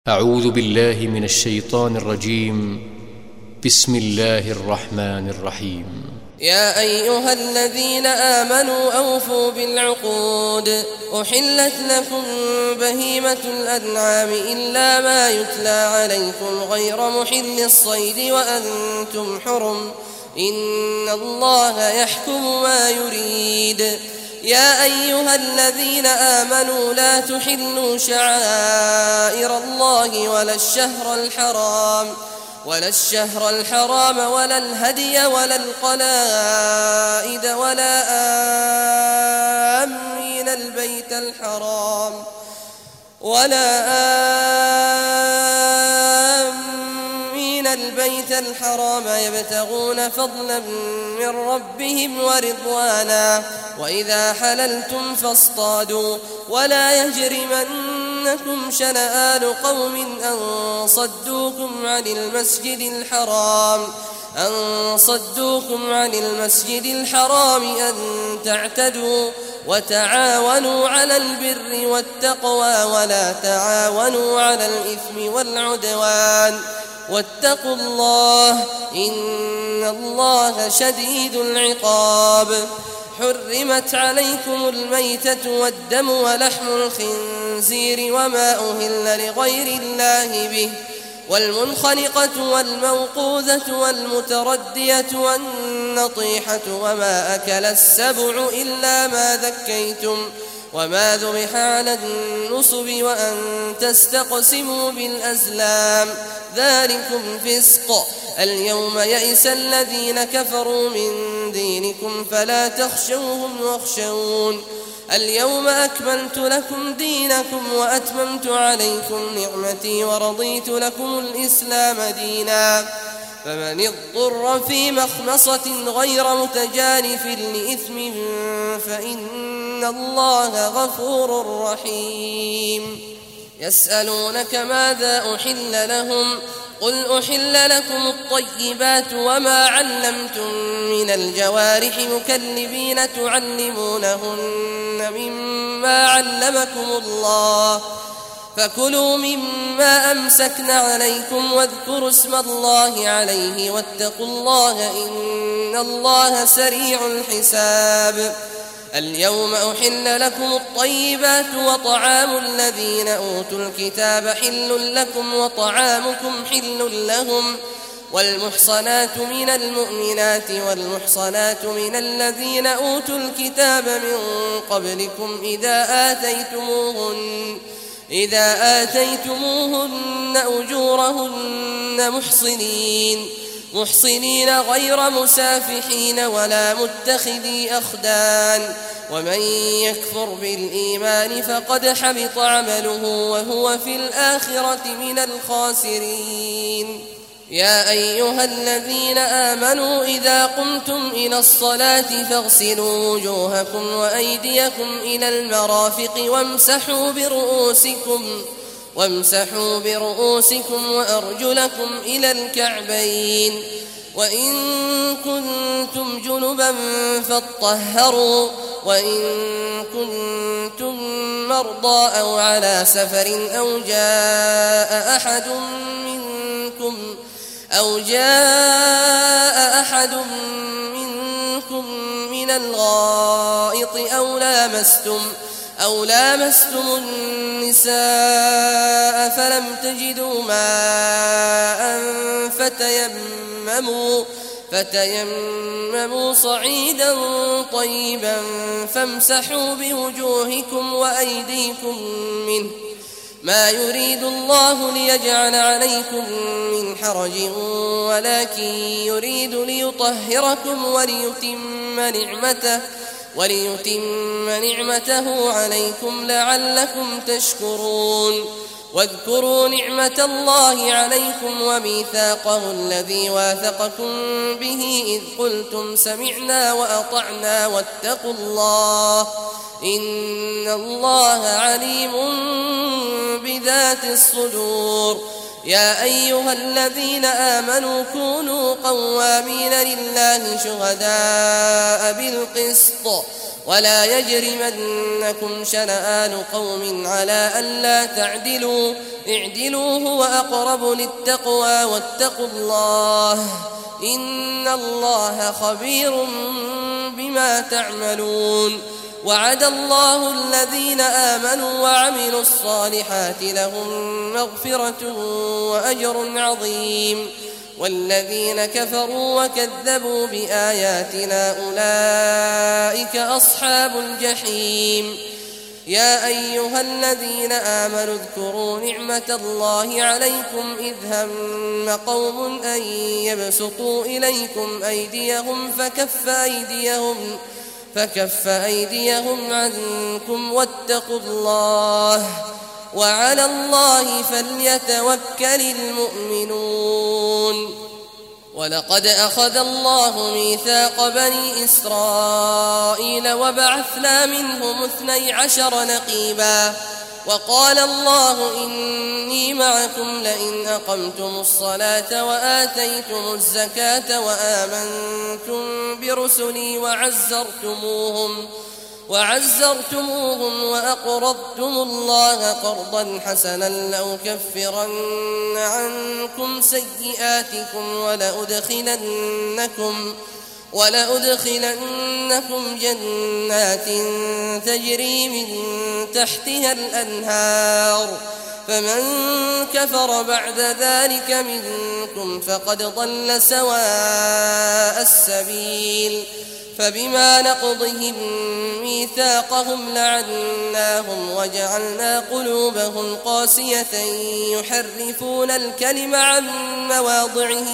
أعوذ بالله من الشيطان الرجيم. بسم الله الرحمن الرحيم. يا أيها الذين آمنوا أوفوا بالعقود. أحلت لكم بهيمة الأنعام إلا ما يتلى عليكم غير محل الصيد وأنتم حرم، إن الله يحكم ما يريد. يا أيها الذين آمنوا لا تحلوا شعائر الله ولا الشهر الحرام ولا الهدي ولا القلائد ولا آمين البيت الحرام يبتغون فضلا من ربهم ورضوانا، وإذا حللتم فاصطادوا، ولا يجرمنكم شنآن قوم أن صدوكم عن المسجد الحرام أن تعتدوا، وتعاونوا على البر والتقوى ولا تعاونوا على الإثم والعدوان، واتقوا الله إن الله شديد العقاب. حرمت عليكم الميتة والدم ولحم الخنزير وما أهل لغير الله به، والمنخنقة والموقوذة والمتردية والنطيحة وما أكل السبع إلا ما ذكيتم وما ذبح على النصب وأن تستقسموا بالأزلام، ذلكم فسق. اليوم يئس الذين كفروا من دينكم فلا تخشوهم واخشون. اليوم أكملت لكم دينكم وأتممت عليكم نعمتي ورضيت لكم الإسلام دينا، فمن اضطر في مخمصة غير متجانف لإثم فإن الله غفور رحيم. يسألونك ماذا أحل لهم، قل أحل لكم الطيبات وما علمتم من الجوارح مكلبين تعلمونهن مما علمكم الله، فكلوا مما أمسكن عليكم واذكروا اسم الله عليه واتقوا الله إن الله سريع الحساب. اليوم أحل لكم الطيبات وطعام الذين أوتوا الكتاب حل لكم وطعامكم حل لهم، والمحصنات من المؤمنات والمحصنات من الذين أوتوا الكتاب من قبلكم إذا آتيتموهن أجورهن محصنين غير مسافحين ولا متخذي أخدان، ومن يكفر بالإيمان فقد حبط عمله وهو في الآخرة من الخاسرين. يا أيها الذين آمنوا إذا قمتم إلى الصلاة فاغسلوا وجوهكم وأيديكم إلى المرافق وامسحوا برؤوسكم وأرجلكم إلى الكعبين، وإن كنتم جنبا فاطهروا، وإن كنتم مرضى أو على سفر أو جاء أحد منكم من الغائط أو لامستم النساء فلم تجدوا ماء فتيمموا صعيدا طيبا فامسحوا بوجوهكم وأيديكم منه، ما يريد الله ليجعل عليكم من حرج ولكن يريد ليطهركم وليتم نعمته عليكم لعلكم تشكرون. واذكروا نعمة الله عليكم وميثاقه الذي واثقكم به إذ قلتم سمعنا وأطعنا واتقوا الله إن الله عليم بذات الصدور. يا أيها الذين آمنوا كونوا قوامين لله شهداء بالقسط ولا يجرمنكم شنآن قوم على ألا تعدلوا اعدلوا هو أقرب للتقوى واتقوا الله إن الله خبير بما تعملون وعد الله الذين آمنوا وعملوا الصالحات لهم مغفرة وأجر عظيم والذين كفروا وكذبوا بآياتنا أولئك أصحاب الجحيم يا أيها الذين آمنوا اذكروا نعمة الله عليكم إذ هم قوم أن يبسطوا إليكم أيديهم فكف أيديهم عنكم واتقوا الله وعلى الله فليتوكل المؤمنون ولقد أخذ الله ميثاق بني إسرائيل وبعثنا منهم 12 نقيبا وقال الله إني معكم لئن أقمتم الصلاة وآتيتم الزكاة وآمنتم برسلي وعزرتموهم وأقرضتم الله قرضا حسنا لأكفرن عنكم سيئاتكم ولأدخلنكم جنات تجري من تحتها الأنهار فمن كفر بعد ذلك منكم فقد ضل سواء السبيل فبما نقضهم ميثاقهم لعناهم وجعلنا قلوبهم قاسية يحرفون الكلم عن مواضعه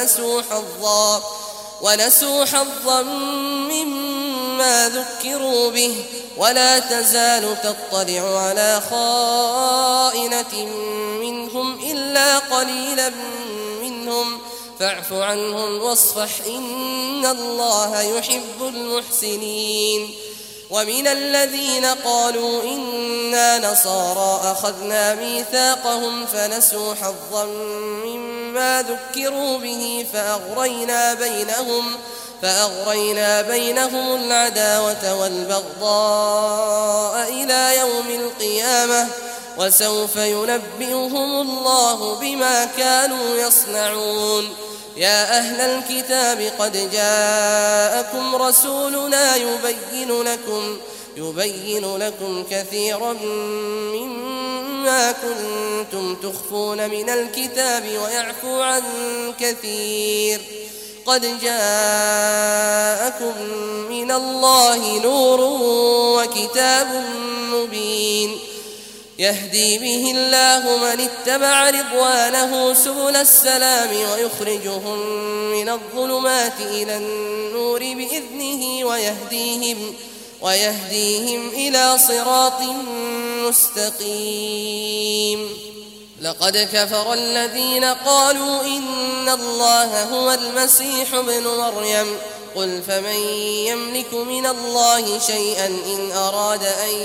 ونسوا حظا مما ذكروا به ولا تزال تطلع على خائنة منهم إلا قليلا منهم فاعف عنهم واصفح إن الله يحب المحسنين ومن الذين قالوا إنا نصارى أخذنا ميثاقهم فنسوا حظا مما ذكروا به فأغرينا بينهم العداوة والبغضاء إلى يوم القيامة وسوف ينبئهم الله بما كانوا يصنعون يا أهل الكتاب قد جاءكم رسولنا يبين لكم كثيرا مما كنتم تخفون من الكتاب ويعفو عن كثير قد جاءكم من الله نور وكتاب مبين يهدي به الله من اتبع رضوانه سبل السلام ويخرجهم من الظلمات إلى النور بإذنه ويهديهم إلى صراط مستقيم لقد كفر الذين قالوا إن الله هو المسيح ابن مريم قل فمن يملك من الله شيئا إن أراد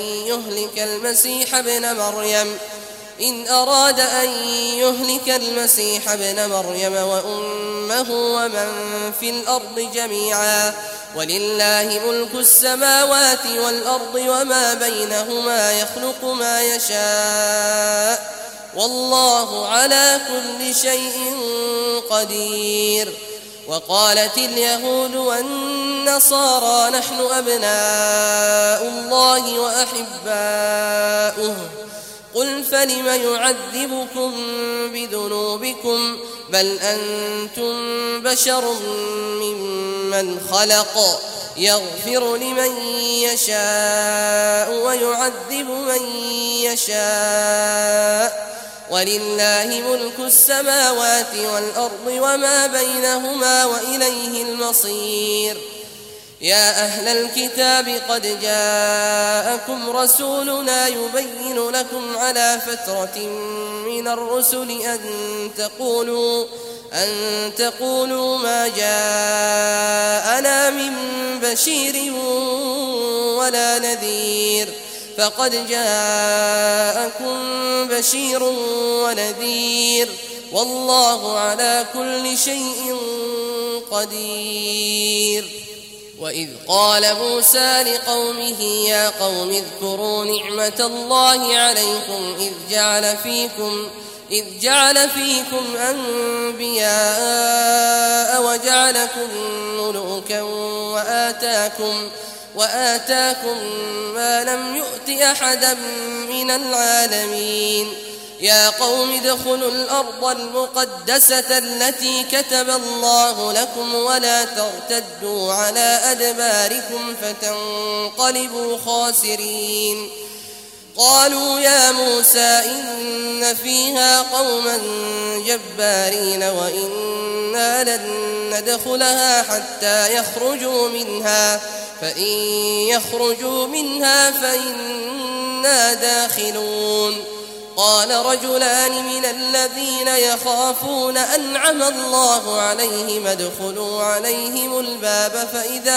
أن يهلك المسيح ابن مريم وأمه ومن في الأرض جميعا ولله ملك السماوات والأرض وما بينهما يخلق ما يشاء والله على كل شيء قدير وقالت اليهود والنصارى نحن أبناء الله وأحباؤه قل فلم يعذبكم بذنوبكم بل أنتم بشر ممن خلق يغفر لمن يشاء ويعذب من يشاء ولله ملك السماوات والأرض وما بينهما وإليه المصير يا أهل الكتاب قد جاءكم رسولنا يبين لكم على فترة من الرسل أن تقولوا ما جاءنا من بشير ولا نذير فقد جاءكم بشير ونذير والله على كل شيء قدير وإذ قال موسى لقومه يا قوم اذكروا نعمة الله عليكم إذ جعل فيكم أنبياء وجعلكم ملوكا وآتاكم ما لم يؤت أحدا من العالمين يا قوم ادخلوا الأرض المقدسة التي كتب الله لكم ولا ترتدوا على أدباركم فتنقلبوا خاسرين قالوا يا موسى إن فيها قوما جبارين وإنا لن ندخلها حتى يخرجوا منها فإن يخرجوا منها فإنا داخلون قال رجلان من الذين يخافون أنعم الله عليهم ادخلوا عليهم الباب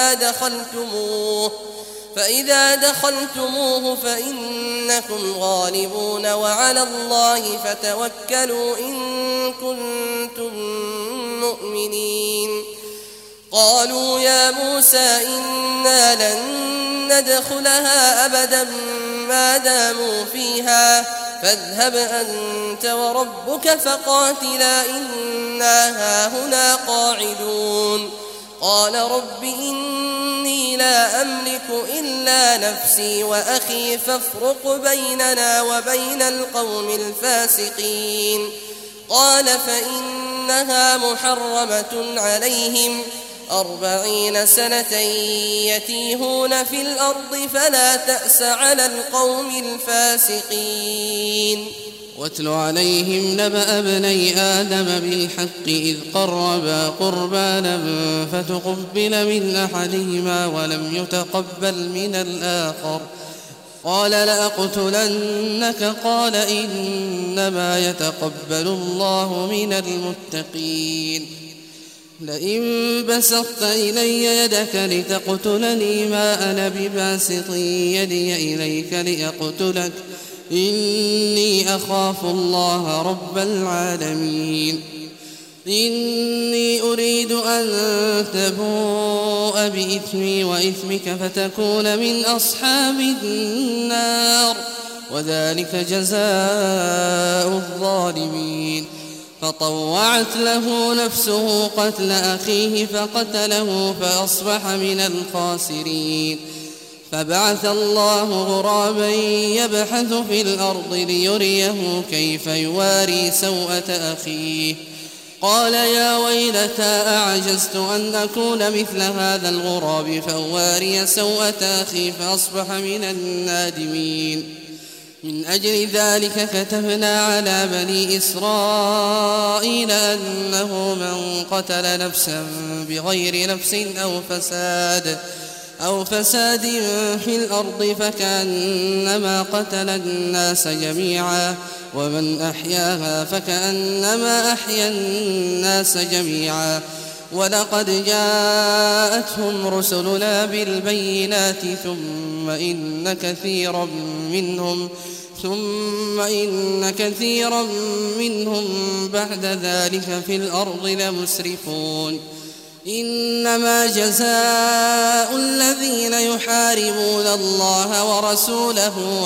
فإذا دخلتموه فإنكم غالبون وعلى الله فتوكلوا إن كنتم مؤمنين قالوا يا موسى إنا لن ندخلها أبدا ما داموا فيها فاذهب أنت وربك فقاتلا إنا هاهنا قاعدون قال رب إني لا أملك إلا نفسي وأخي فافرق بيننا وبين القوم الفاسقين قال فإنها محرمة عليهم 40 سنة يتيهون في الأرض فلا تأس على القوم الفاسقين واتل عليهم نبأ ابني آدم بالحق إذ قربا قربانا فتقبل من أحدهما ولم يتقبل من الآخر قال لأقتلنك قال إنما يتقبل الله من المتقين لئن بسطت إلي يدك لتقتلني ما أنا بباسط يدي إليك لأقتلك إني أخاف الله رب العالمين إني أريد أن تبوء بإثمي وإثمك فتكون من أصحاب النار وذلك جزاء الظالمين فطوعت له نفسه قتل أخيه فقتله فأصبح من الخاسرين فبعث الله غرابا يبحث في الأرض ليريه كيف يواري سوءة أخيه قال يا ويلتى أعجزت أن أكون مثل هذا الغراب فأواري سوءة أخي فأصبح من النادمين من أجل ذلك كتبنا على بني إسرائيل أنه من قتل نفسا بغير نفس أو فساد في الأرض فكأنما قتل الناس جميعا ومن أحياها فكأنما أحيا الناس جميعا ولقد جاءتهم رسلنا بالبينات ثم إن كثيرا منهم بعد ذلك في الأرض لمسرفون إنما جزاء الذين يحاربون الله ورسوله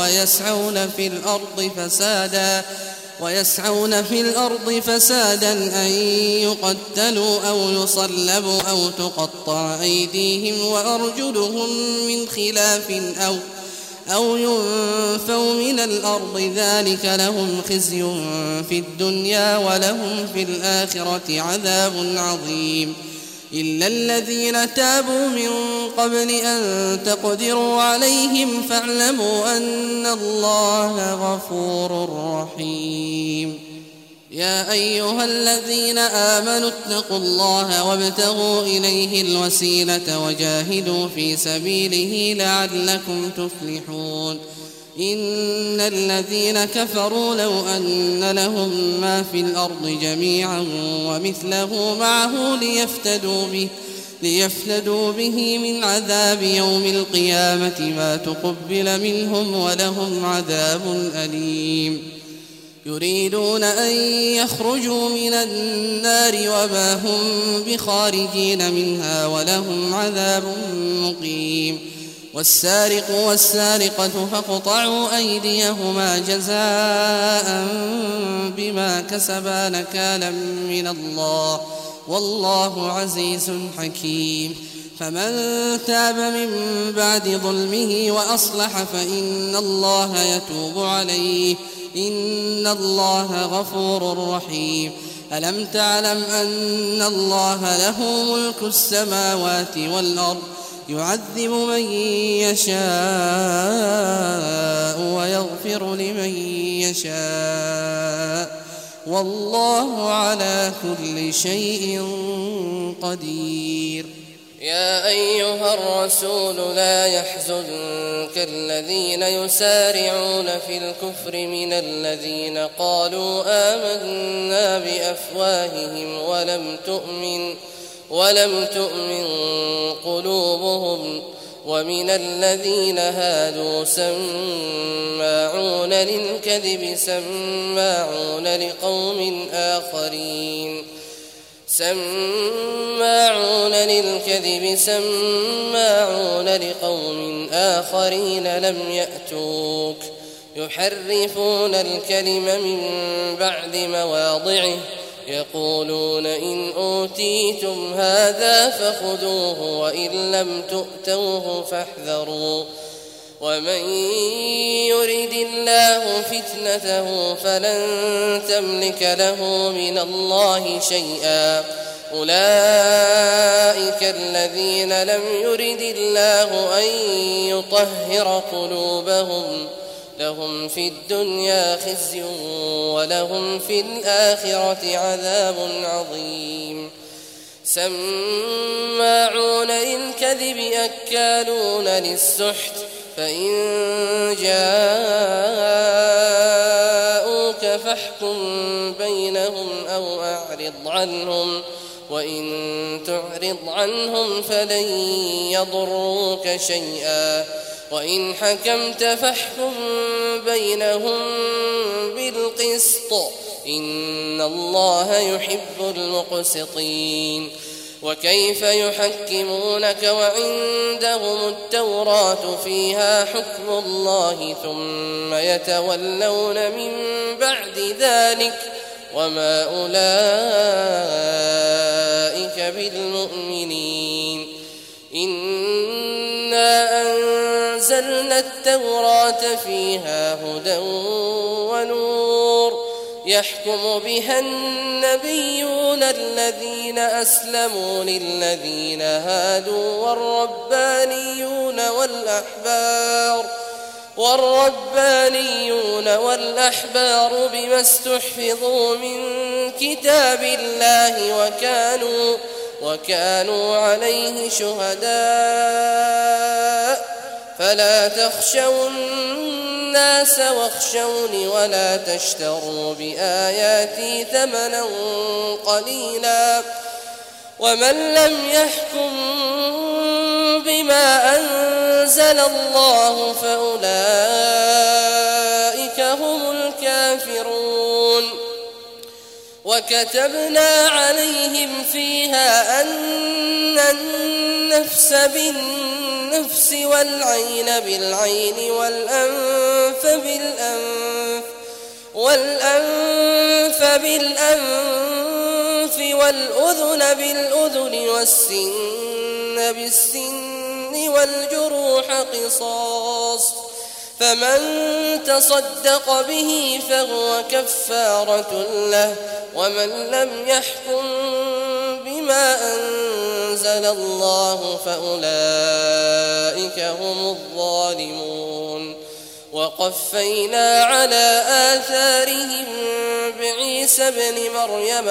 ويسعون في الأرض فسادا أن يقتلوا أو يصلبوا أو تقطع أيديهم وأرجلهم من خلاف أو ينفوا من الأرض ذلك لهم خزي في الدنيا ولهم في الآخرة عذاب عظيم إلا الذين تابوا من قبل أن تقدروا عليهم فاعلموا أن الله غفور رحيم يا أيها الذين آمنوا اتقوا الله وابتغوا إليه الوسيلة وجاهدوا في سبيله لعلكم تفلحون إن الذين كفروا لو أن لهم ما في الأرض جميعا ومثله معه ليفتدوا به من عذاب يوم القيامة ما تقبل منهم ولهم عذاب أليم يريدون أن يخرجوا من النار وما هم بخارجين منها ولهم عذاب مقيم. والسارق والسارقة فاقطعوا أيديهما جزاء بما كسبا نكالا من الله والله عزيز حكيم. فمن تاب من بعد ظلمه وأصلح فإن الله يتوب عليه إن الله غفور رحيم. ألم تعلم أن الله له ملك السماوات والأرض يعذب من يشاء ويغفر لمن يشاء والله على كل شيء قدير. يا أيها الرسول لا يحزنك الذين يسارعون في الكفر من الذين قالوا آمنا بأفواههم ولم تؤمن قلوبهم ومن الذين هادوا سماعون للكذب سماعون لقوم آخرين لم يأتوك يحرفون الكلم من بعد مواضعه يقولون إن أوتيتم هذا فخذوه وإن لم تؤتوه فاحذروا ومن يرد الله فتنته فلن تملك له من الله شيئا أولئك الذين لم يرد الله أن يطهر قلوبهم لهم في الدنيا خزي ولهم في الآخرة عذاب عظيم. سماعون للكذب أكالون للسحت فإن جاءوك فاحكم بينهم أو أعرض عنهم وإن تعرض عنهم فلن يضروك شيئا وإن حكمت فاحكم بينهم بالقسط إن الله يحب المقسطين. وكيف يحكمونك وعندهم التوراة فيها حكم الله ثم يتولون من بعد ذلك وما أولئك بالمؤمنين. إنا أنزلنا التوراة فيها هدى ونور يحكم بها النبيون الذين أسلموا للذين هادوا والربانيون والأحبار بما استحفظوا من كتاب الله وكانوا عليه شهداء فلا تخشوا الناس واخشوني ولا تشتروا بآياتي ثمنا قليلا ومن لم يحكم بما أنزل الله فأولئك هم الكافرون. وكتبنا عليهم فيها أن النفس بالنفس والعين بالعين والأنف بالأنف والأذن بالأذن والسن بالسن والجروح قصاص فمن تصدق به فهو كفارة له ومن لم يحكم بما أنزل الله فأولئك هم الظالمون. وقفينا على آثارهم بعيسى ابن مريم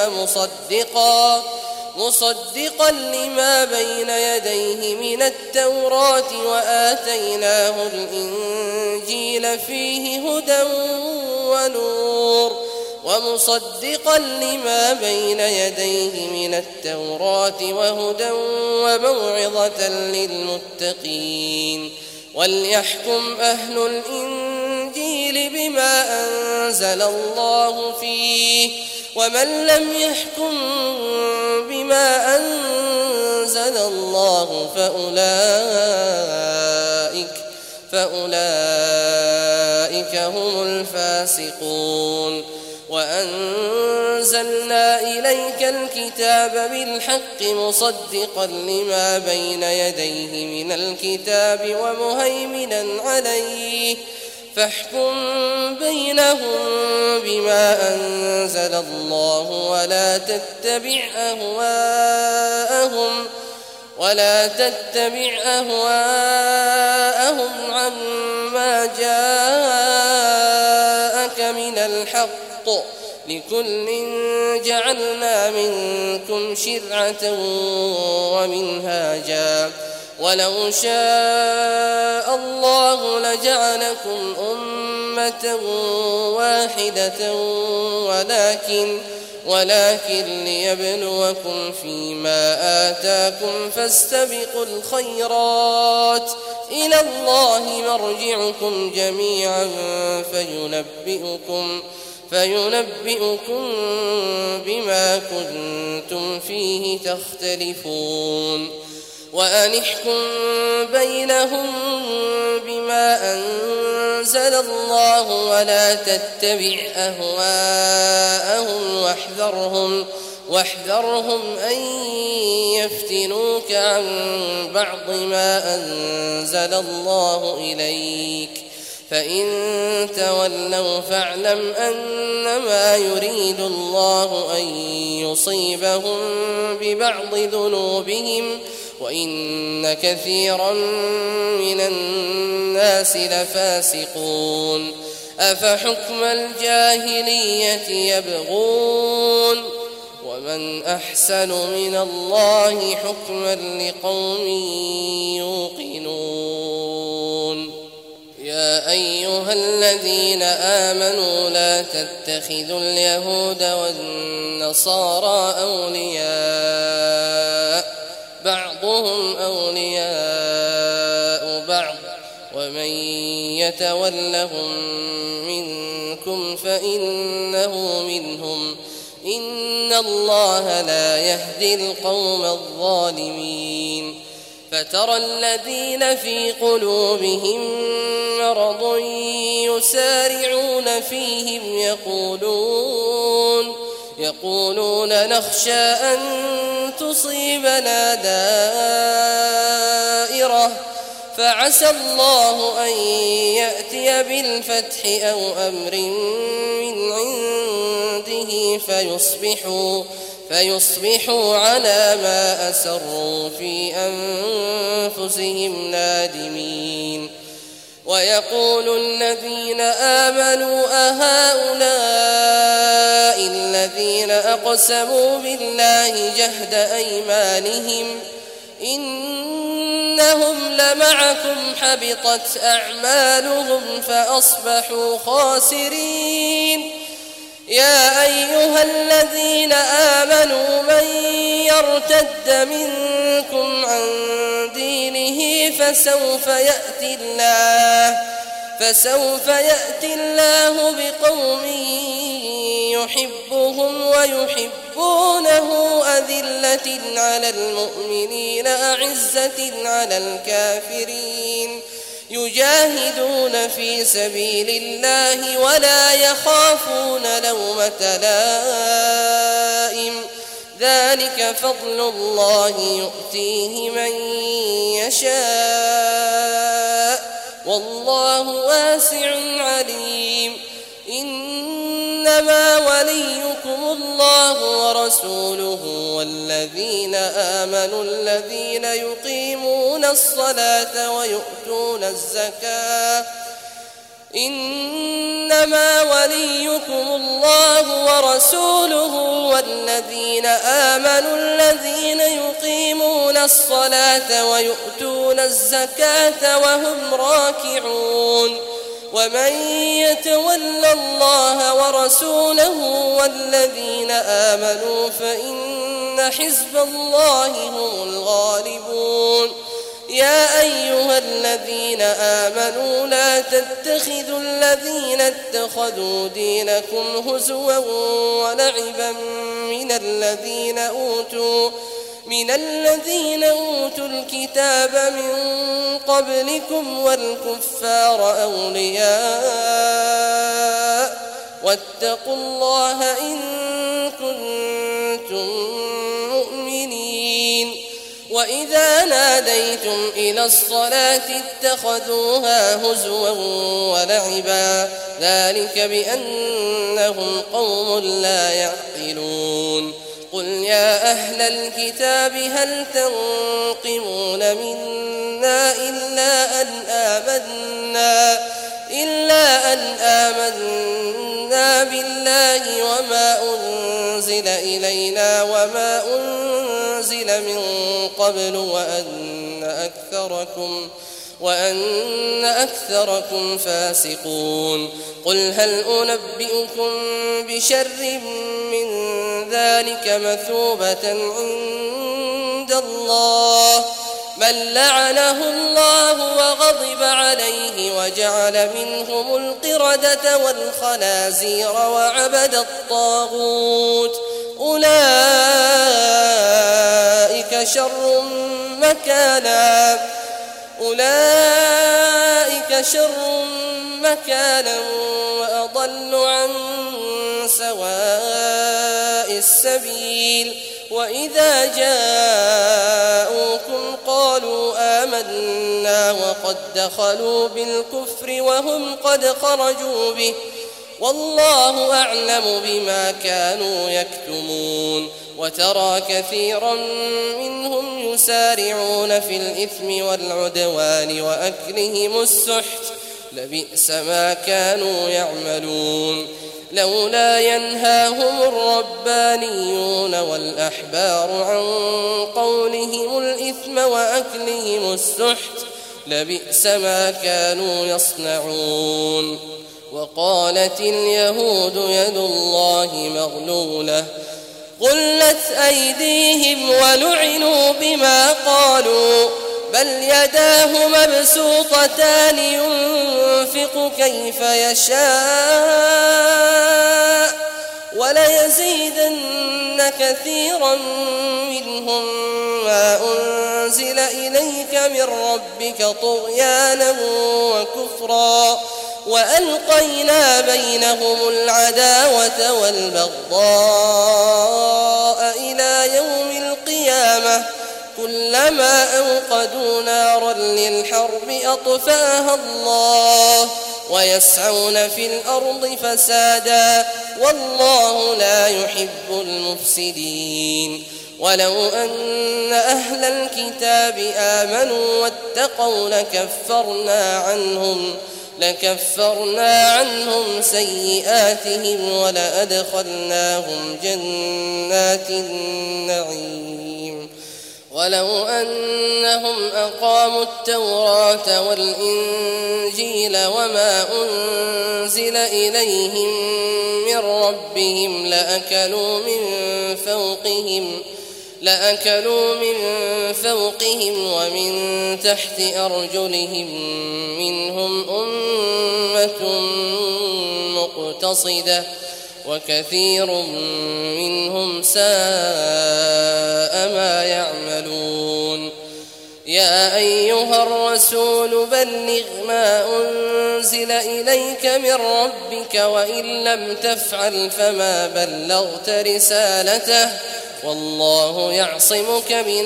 مصدقا لما بين يديه من التوراة وآتيناه الإنجيل فيه هدى ونور ومصدقا لما بين يديه من التوراة وهدى وموعظة للمتقين. وليحكم أهل الإنجيل الإنجيل بما أنزل الله فيه ومن لم يحكم بما أنزل الله فأولئك هم الفاسقون وأنزلنا إليك الكتاب بالحق مصدقا لما بين يديه من الكتاب ومهيمنا عليه فاحكم بينهم بما أنزل الله ولا تتبع أهواءهم عما جاءك من الحق لكل جعلنا منكم شرعة ومنهاجا ولو شاء الله لجعلكم أمة واحدة ولكن ليبلوكم فيما آتاكم فاستبقوا الخيرات إلى الله مرجعكم جميعا فينبئكم بما كنتم فيه تختلفون وأن احكم بينهم بما أنزل الله ولا تتبع أهواءهم واحذرهم أن يفتنوك عن بعض ما أنزل الله إليك فإن تولوا فاعلم أنما يريد الله أن يصيبهم ببعض ذنوبهم وإن كثيرا من الناس لفاسقون أفحكم الجاهلية يبغون ومن أحسن من الله حكما لقوم يوقنون يا أيها الذين آمنوا لا تتخذوا اليهود والنصارى أولياء بعضهم أولياء بعض ومن يتولهم منكم فإنه منهم إن الله لا يهدي القوم الظالمين فترى الذين في قلوبهم مرض يسارعون فيهم يقولون نخشى أن تصيبنا دائرة فعسى الله أن يأتي بالفتح أو أمر من عنده فيصبحوا على ما أسروا في أنفسهم نادمين ويقول الذين آمنوا أهؤلاء الذين أقسموا بالله جهد أيمانهم إنهم لمعكم حبطت أعمالهم فأصبحوا خاسرين يا أيها الذين آمنوا من يرتد منكم عن دينه فسوف يأتي الله بقوم يحبهم ويحبونه أذلة على المؤمنين أعزة على الكافرين يجاهدون في سبيل الله ولا يخافون لومة لائم ذلك فضل الله يؤتيه من يشاء والله واسع عليم إنما وليكم الله ورسوله والذين آمنوا الذين يقيمون الصلاة ويؤتون الزكاة إنما وليكم الله ورسوله والذين آمنوا الذين يقيمون الصلاة ويؤتون الزكاة وهم راكعون ومن يتول الله ورسوله والذين آمنوا فإن حزب الله هم الغالبون يا أيها الذين آمنوا لا تتخذوا الذين اتخذوا دينكم هزوا ولعبا من الذين أوتوا الكتاب من قبلكم والكفار أولياء واتقوا الله إن كنتم مؤمنين. وإذا ناديتم إلى الصلاة اتخذوها هزوا ولعبا ذلك بأنهم قوم لا يعقلون. قل يا أهل الكتاب هل تنقمون منا إلا أن آمنا بالله وما أنزل إلينا وما أنزل من قبل وأن أكثركم فاسقون. قل هل أنبئكم بشر من ذلك مثوبة عند الله من لعنه الله وغضب عليه وجعل منهم القردة والخنازير وعبد الطاغوت أولئك شر مكانا وأضل عن سواء السبيل. وإذا جاءوكم قالوا آمنا وقد دخلوا بالكفر وهم قد خرجوا به والله أعلم بما كانوا يكتمون. وترى كثيرا منهم يسارعون في الإثم والعدوان وأكلهم السحت لبئس ما كانوا يعملون. لولا ينهاهم الربانيون والأحبار عن قولهم الإثم وأكلهم السحت لبئس ما كانوا يصنعون. وقالت اليهود يد الله مغلولة غلت أيديهم ولعنوا بما قالوا بل يداه مبسوطتان ينفق كيف يشاء وليزيدن كثيرا منهم ما أنزل إليك من ربك طغيانا وكفرا وألقينا بينهم العداوة والبغضاء إلى يوم القيامة كلما أوقدوا نارا للحرب أطفأها الله ويسعون في الأرض فسادا والله لا يحب المفسدين. ولو أن أهل الكتاب آمنوا واتقوا لكفرنا عنهم سيئاتهم ولأدخلناهم جنات النعيم. ولو أنهم أقاموا التوراة والإنجيل وما أنزل إليهم من ربهم لأكلوا من فوقهم ومن تحت أرجلهم منهم أمة مقتصدة وكثير منهم ساء ما يعملون. يا أيها الرسول بلغ ما أنزل إليك من ربك وإن لم تفعل فما بلغت رسالته والله يعصمك من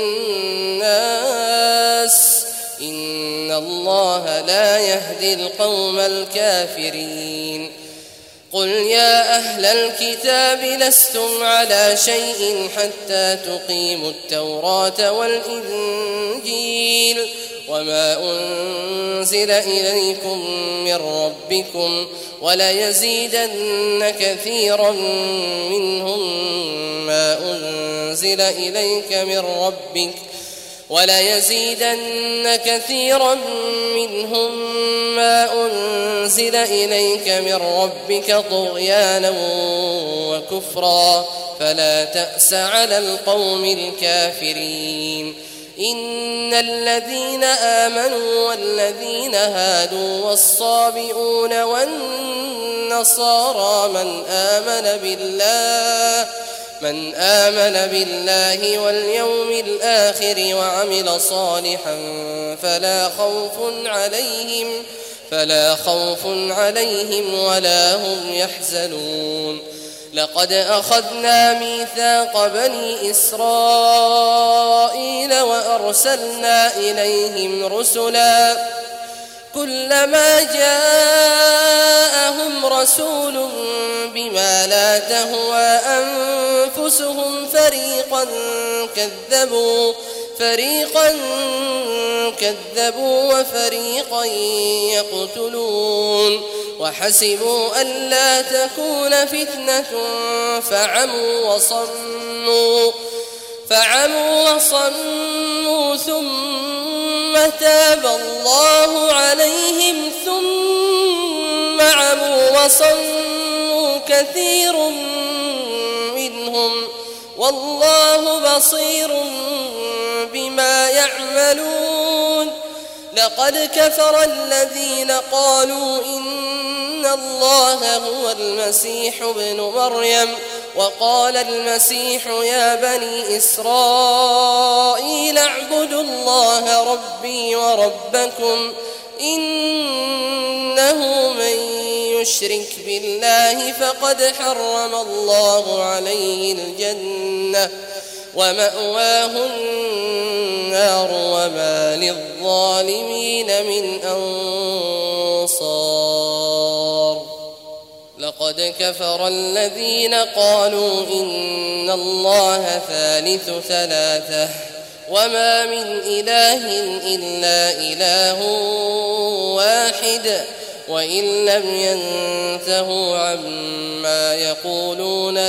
الناس إن الله لا يهدي القوم الكافرين. قل يا أهل الكتاب لستم على شيء حتى تقيموا التوراة والإنجيل وما أنزل إليكم من ربكم وليزيدن كثيرا منهم ما أنزل إليك من ربك طغيانا وكفرا فلا تأس على القوم الكافرين. إن الذين آمنوا والذين هادوا والصابئون والنصارى من آمن بالله واليوم الآخر وعمل صالحا فلا خوف عليهم ولا هم يحزنون. لقد أخذنا ميثاق بني إسرائيل وأرسلنا إليهم رسلا كلما جاءهم رسول بما لا تهوى أنفسهم فريقا كذبوا وفريقا يقتلون وحسبوا ألا تكون فتنة فعموا وصموا ثم تاب الله عليهم ثم عموا وصموا كثير منهم والله بصير بما يعملون. لقد كفر الذين قالوا إن الله هو المسيح ابن مريم وقال المسيح يا بني إسرائيل اعبدوا الله ربي وربكم إنه من يشرك بالله فقد حرم الله عليه الجنة ومأواه النار وما للظالمين من أنصار. لقد كفر الذين قالوا إن الله ثالث ثلاثة وما من إله إلا إله واحد وإن لم ينتهوا عما يقولون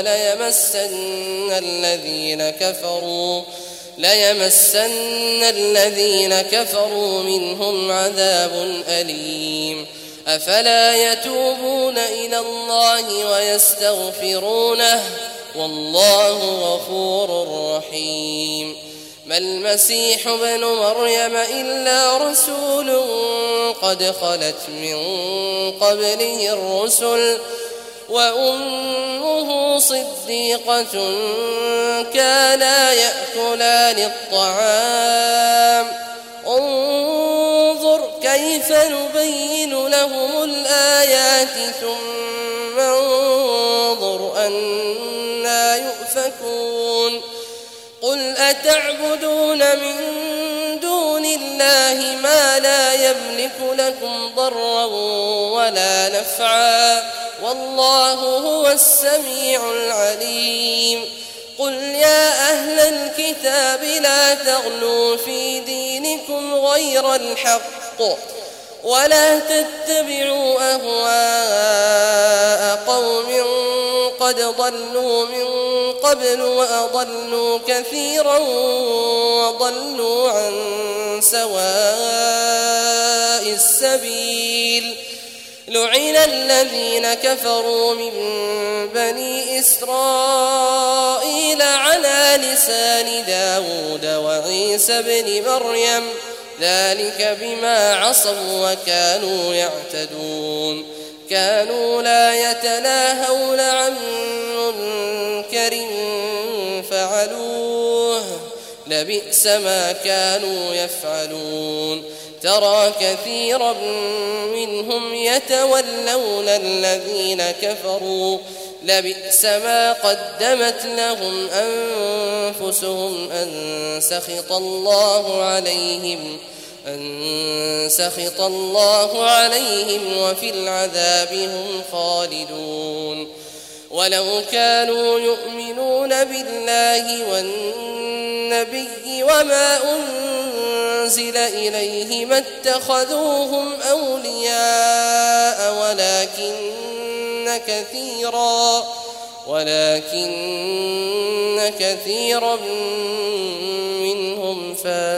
ليمسن الذين كفروا منهم عذاب أليم. أفلا يتوبون إلى الله ويستغفرونه والله غفور رحيم. ما المسيح ابن مريم إلا رسول قد خلت من قبله الرسل وأمه صديقة كانا يأكلان الطعام انظر كيف نبين لهم الآيات ثم انظر أنى يؤفكون. قل أتعبدون من دون الله ما لا يملك لكم ضرا ولا نفعا والله هو السميع العليم. قل يا أهل الكتاب لا تغلوا في دينكم غير الحق ولا تتبعوا أهواء قوم قد ضلوا من قبل وأضلوا كثيرا وضلوا عن سواء السبيل. لعن الذين كفروا من بني إسرائيل على لسان داود وعيسى بن مريم ذلك بما عصوا وكانوا يعتدون. كانوا لا يتناهون عن منكر فعلوه لبئس ما كانوا يفعلون. ترى كثيرا منهم يتولون الذين كفروا لبئس ما قدمت لهم أنفسهم أن سخط الله عليهم وفي العذاب هم خالدون. ولو كانوا يؤمنون بالله والنبي وما أنزل إليه ما اتخذوهم أولياء ولكن كثيرا منهم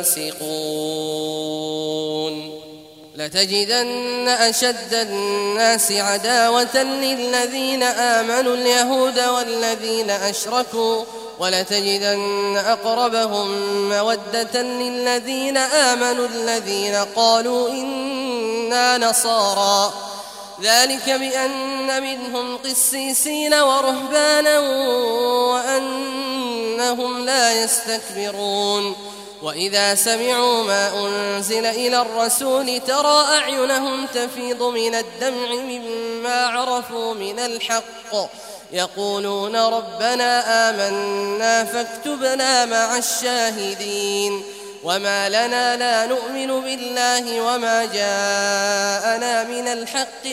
فاسقون. لتجدن أشد الناس عداوة للذين آمنوا اليهود والذين أشركوا ولتجدن أقربهم مودة للذين آمنوا الذين قالوا إنا نصارى ذلك بأن منهم قسيسين ورهبانا وأنهم لا يستكبرون وإذا سمعوا ما أنزل إلى الرسول ترى أعينهم تفيض من الدمع مما عرفوا من الحق يقولون ربنا آمنا فاكتبنا مع الشاهدين وما لنا لا نؤمن بالله وما جاءنا من الحق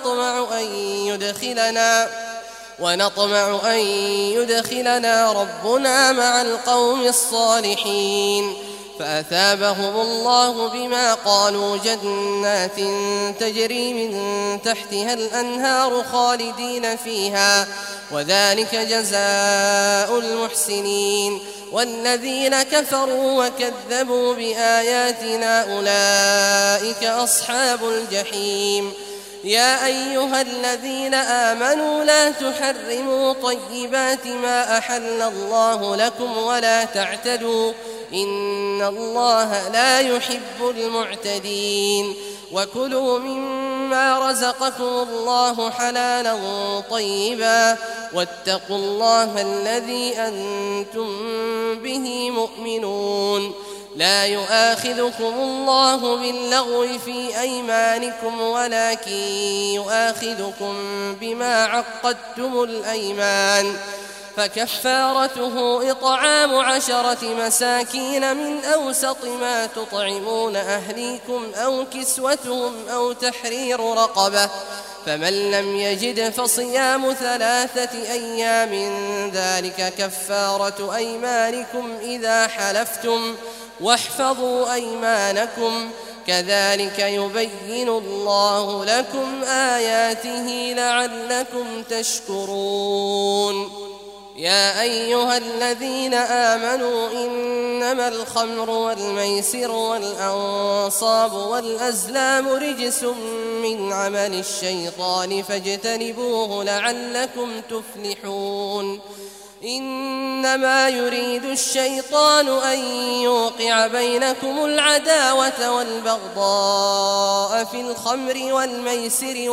ونطمع أن يدخلنا ربنا مع القوم الصالحين فأثابهم الله بما قالوا جنات تجري من تحتها الأنهار خالدين فيها وذلك جزاء المحسنين والذين كفروا وكذبوا بآياتنا أولئك أصحاب الجحيم يا أيها الذين آمنوا لا تحرموا طيبات ما أحل الله لكم ولا تعتدوا إن الله لا يحب المعتدين وكلوا مما رزقكم الله حلالا طيبا واتقوا الله الذي أنتم به مؤمنون لا يؤاخذكم الله باللغو في أيمانكم ولكن يؤاخذكم بما عقدتم الأيمان فكفارته إطعام 10 مساكين من أوسط ما تطعمون أهليكم أو كسوتهم أو تحرير رقبة فمن لم يجد فصيام 3 أيام ذلك كفارة أيمانكم إذا حلفتم واحفظوا أيمانكم كذلك يبين الله لكم آياته لعلكم تشكرون يا أيها الذين آمنوا إنما الخمر والميسر والأنصاب والأزلام رجس من عمل الشيطان فاجتنبوه لعلكم تفلحون إنما يريد الشيطان أن يوقع بينكم العداوة والبغضاء في الخمر والميسر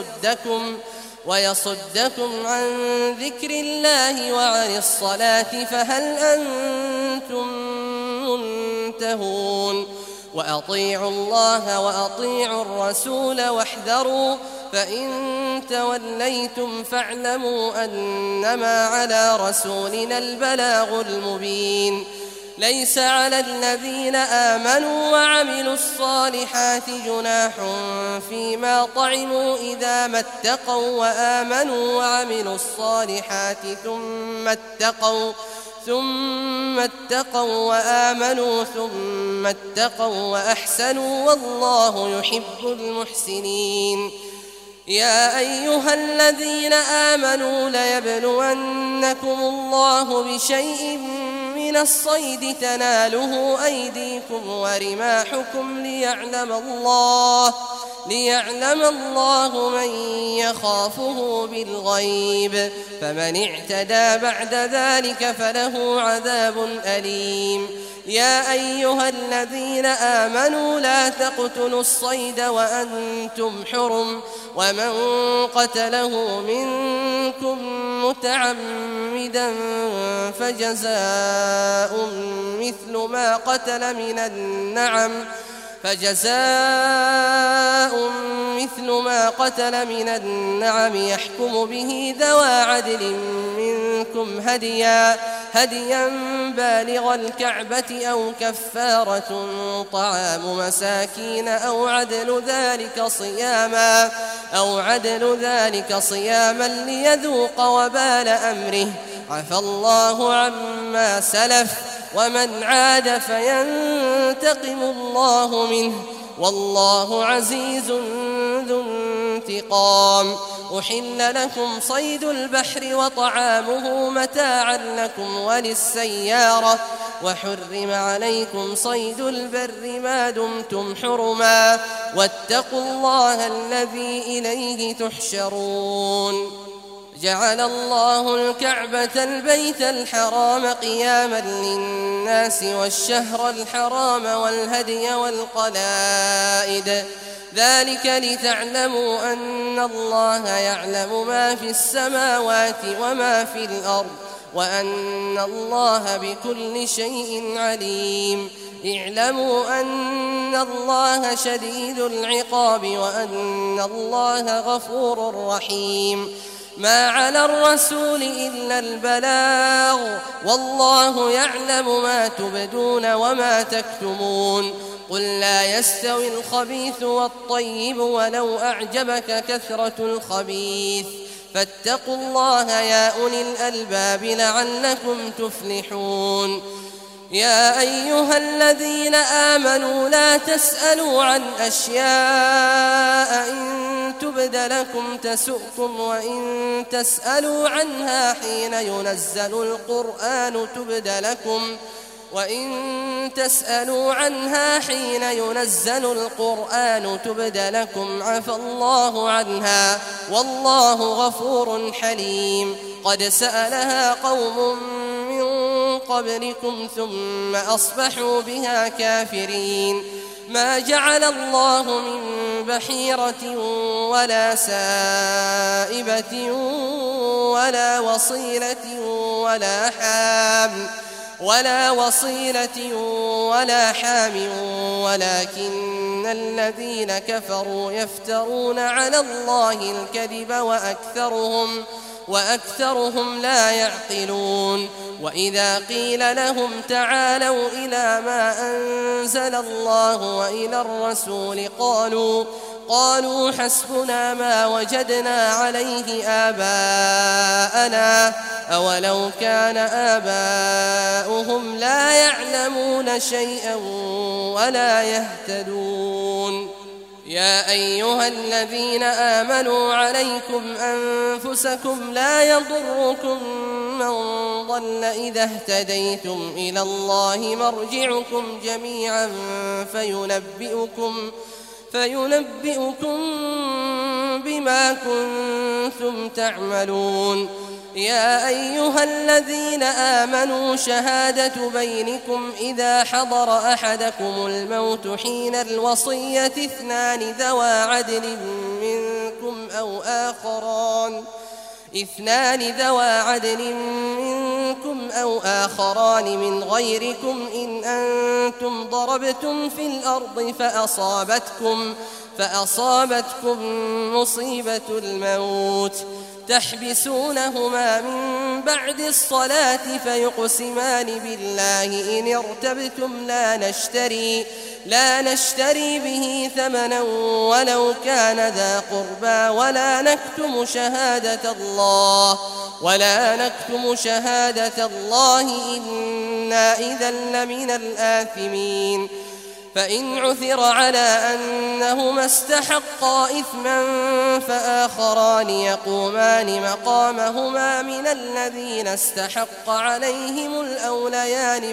ويصدكم عن ذكر الله وعن الصلاة فهل أنتم منتهون وأطيعوا الله وأطيعوا الرسول واحذروا فإن توليتم فاعلموا أنما على رسولنا البلاغ المبين ليس على الذين آمنوا وعملوا الصالحات جناح فيما طعموا إذا ما اتقوا وآمنوا وعملوا الصالحات ثم اتقوا وآمنوا ثم اتقوا وأحسنوا والله يحب المحسنين يا أيها الذين آمنوا ليبلونكم الله بشيء من الصيد تناله أيديكم ورماحكم ليعلم الله من يخافه بالغيب فمن اعتدى بعد ذلك فله عذاب أليم يا أيها الذين آمنوا لا تقتلوا الصيد وأنتم حرم ومن قتله منكم متعمدا فجزاء مثل ما قتل من النعم يحكم به ذوى عدل منكم هديا بالغ الكعبة أو كفارة طعام مساكين أو عدل ذلك صياما ليذوق وبال أمره عفى الله عما سلف ومن عاد فينتقم الله منه والله عزيز ذو انتقام أحل لكم صيد البحر وطعامه متاعا لكم وللسيارة وحرم عليكم صيد البر ما دمتم حرما واتقوا الله الذي إليه تحشرون جعل الله الكعبة البيت الحرام قياما للناس والشهر الحرام والهدي والقلائد ذلك لتعلموا أن الله يعلم ما في السماوات وما في الأرض وأن الله بكل شيء عليم اعلموا أن الله شديد العقاب وأن الله غفور رحيم ما على الرسول إلا البلاغ والله يعلم ما تبدون وما تكتمون قل لا يستوي الخبيث والطيب ولو أعجبك كثرة الخبيث فاتقوا الله يا أولي الألباب لعلكم تفلحون يا أيها الذين آمنوا لا تسألوا عن أشياء إن تبد لكم تسؤكم وإن تسألوا عنها حين ينزل القرآن تبد لكم عفى الله عنها والله غفور حليم قد سألها قوم من قبلكم ثم أصبحوا بها كافرين ما جعل الله من بحيرة ولا سائبة ولا وصيلة ولا حام ولكن الذين كفروا يفترون على الله الكذب وأكثرهم لا يعقلون وإذا قيل لهم تعالوا إلى ما أنزل الله وإلى الرسول قالوا حسبنا ما وجدنا عليه آباءنا أولو كان آباؤهم لا يعلمون شيئا ولا يهتدون يا أيها الذين آمنوا عليكم أنفسكم لا يضركم من ضل إذا اهتديتم إلى الله مرجعكم جميعا فينبئكم بما كنتم تعملون يا أيها الذين آمنوا شهادة بينكم إذا حضر أحدكم الموت حين الوصية اثنان ذوى عدل منكم أو آخران من غيركم إن أنتم ضربتم في الأرض فأصابتكم مصيبة الموت تحبسونهما من بعد الصلاة فيقسمان بالله إن ارتبتم لا نشتري به ثمنا ولو كان ذا قربى ولا نكتم شهادة الله إنا إذا لمن الآثمين فإن عثر على أنهما استحقا إثما فآخران يقومان مقامهما من الذين استحق عليهم الأوليان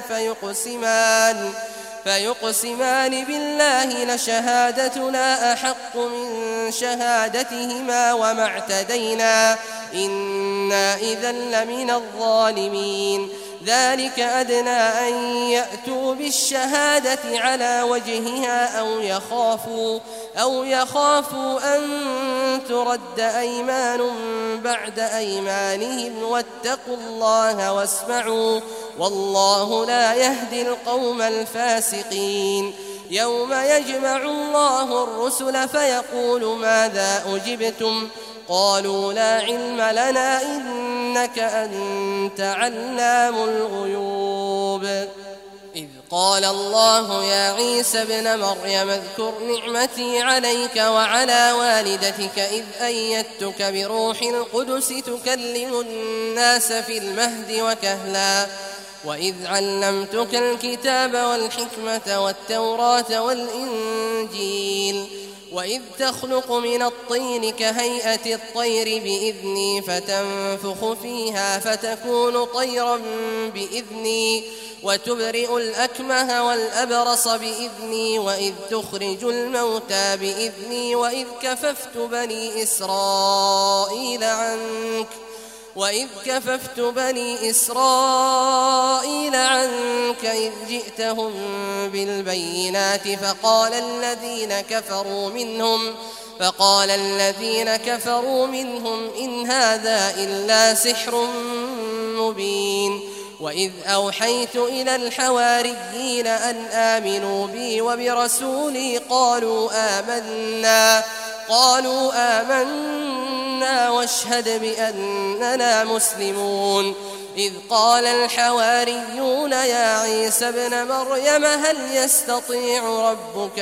فيقسمان بالله لشهادتنا أحق من شهادتهما وما اعتدينا إنا إذا لمن الظالمين ذلك أدنى أن يأتوا بالشهادة على وجهها أو يخافوا أن ترد أيمان بعد أيمانهم واتقوا الله واسمعوا والله لا يهدي القوم الفاسقين يوم يجمع الله الرسل فيقول ماذا أجبتم قالوا لا علم لنا إنك أنت علام الغيوب إذ قال الله يا عيسى ابن مريم اذكر نعمتي عليك وعلى والدتك إذ أيدتك بروح القدس تكلم الناس في المهد وكهلا وإذ علمتك الكتاب والحكمة والتوراة والإنجيل وإذ تخلق من الطين كهيئة الطير بإذني فتنفخ فيها فتكون طيرا بإذني وتبرئ الأكمه والأبرص بإذني وإذ تخرج الموتى بإذني وإذ كففت بني إسرائيل عنك وإذ كففت بني إسرائيل عنك إذ جئتهم بالبينات فقال الذين كفروا منهم إن هذا إلا سحر مبين. وإذ أوحيت إلى الحواريين أن آمنوا بي وبرسولي قالوا آمنا واشهد بأننا مسلمون. إذ قال الحواريون يا عيسى ابن مريم هل يستطيع ربك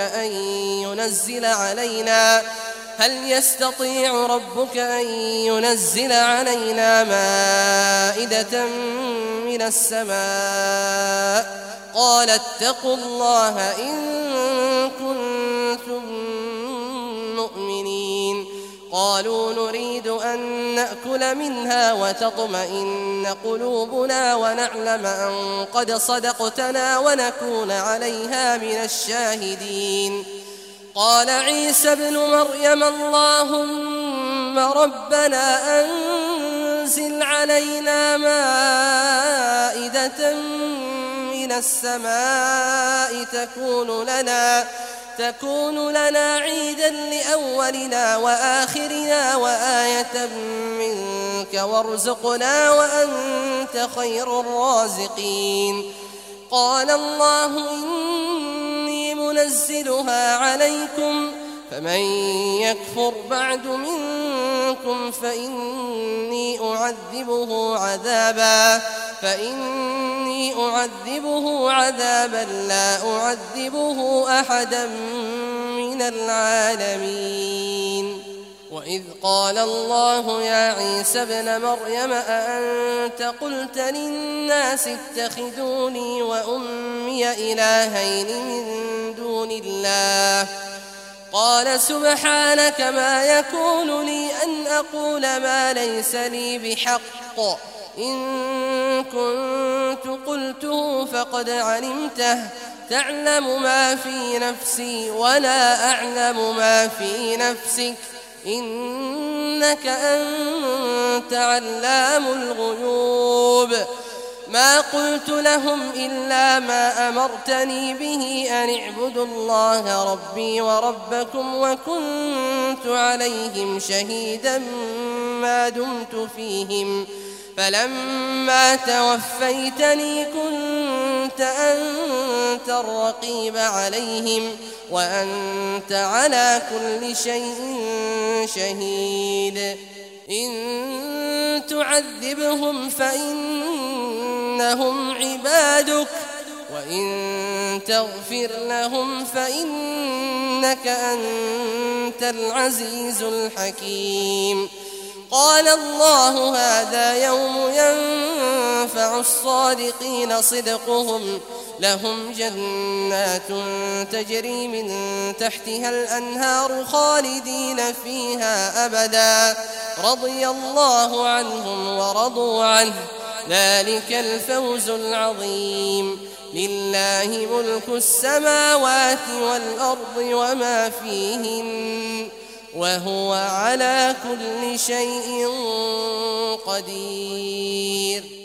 أن ينزل علينا مائدة من السماء قال اتقوا الله إن كنتم مؤمنين. قالوا نريد أن نأكل منها وتطمئن قلوبنا ونعلم أن قد صدقتنا ونكون عليها من الشاهدين. قال عيسى ابن مريم اللهم ربنا أنزل علينا مائدة من السماء تكون لنا عيدا لأولنا وآخرنا وآية منك وارزقنا وأنت خير الرازقين. قال الله إني منزلها عليكم فمن يكفر بعد منكم فإني أعذبه عذابا لا أعذبه أحدا من العالمين. وإذ قال الله يا عيسى ابن مريم أأنت قلت للناس اتخذوني وأمي إلهين من دون الله قال سبحانك ما يكون لي أن أقول ما ليس لي بحق إن كنت قلته فقد علمته تعلم ما في نفسي ولا أعلم ما في نفسك إنك أنت علام الغيوب. ما قلت لهم إلا ما أمرتني به أن اعبدوا الله ربي وربكم وكنت عليهم شهيدا ما دمت فيهم فلما توفيتني كنت أنت الرقيب عليهم وأنت على كل شيء شهيد. إن تعذبهم فإنهم عبادك وإن تغفر لهم فإنك أنت العزيز الحكيم. قال الله هذا يوم ينفع الصادقين صدقهم لهم جنات تجري من تحتها الأنهار خالدين فيها أبدا رضي الله عنهم ورضوا عنه ذلك الفوز العظيم. لله ملك السماوات والأرض وما فيهن وهو على كل شيء قدير.